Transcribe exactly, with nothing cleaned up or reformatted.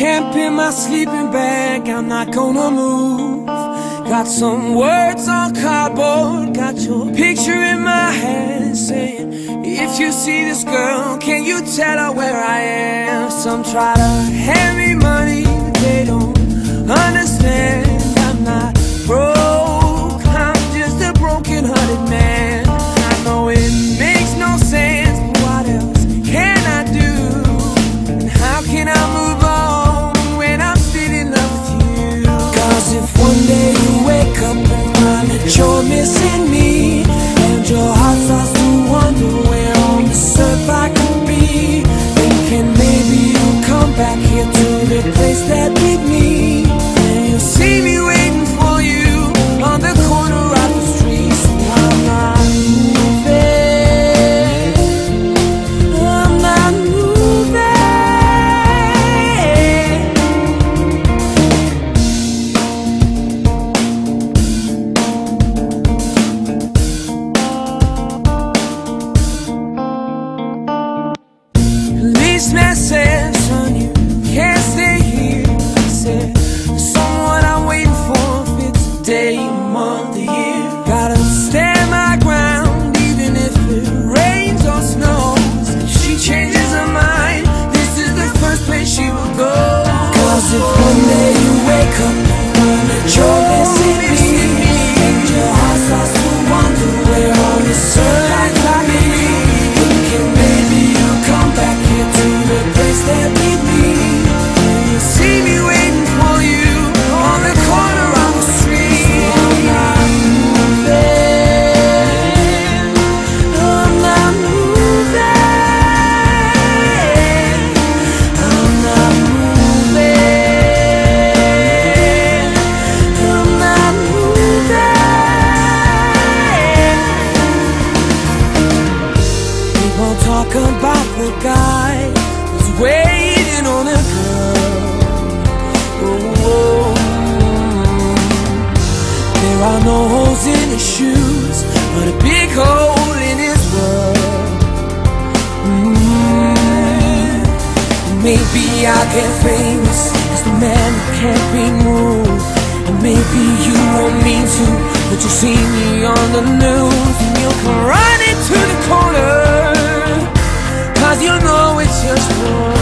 camp in my sleeping bag, I'm not gonna move. Got some words on cardboard, got your picture in my hand, saying, if you see this girl, can you tell her where I am? Some try to hand me money, but they don't understand. I'm not broke, I'm just a broken-hearted man. I know it makes no sense, but what else can I do? And how can I move on when I'm still in love with you? Cause if one day you wake up and find that you're missing me, and your heart starts to wonder where on this earth I could be, thinking maybe you'll come back here to the place that beat me, and you'll see me waiting for you on the corner of the street. So I'm not moving, I'm not moving. Policeman said, son, you can't stay here. He said, someone I'm waiting for fits a day, a month, a year. Gotta stand my ground even if it rains or snows. If she changes her mind, this is the first place she will go. Cause if one day you wake up and you're missing me, and your heart starts to wonder where on this earth I could be, thinking maybe you'll come back here to the place that beat me, and you'll see me waiting for you on the corner of the street. So I'm not moving, I'm not moving, I'm not moving, I'm not moving. People talk about the guy who's waiting on a girl. Oh, there are no holes in his shoes, but a big hole in his world. mm. Maybe I'll get famous as the man who can't be moved, and maybe you won't mean to, but you'll see me on the news, and you'll come running to the corner, cause you know it's just wrong.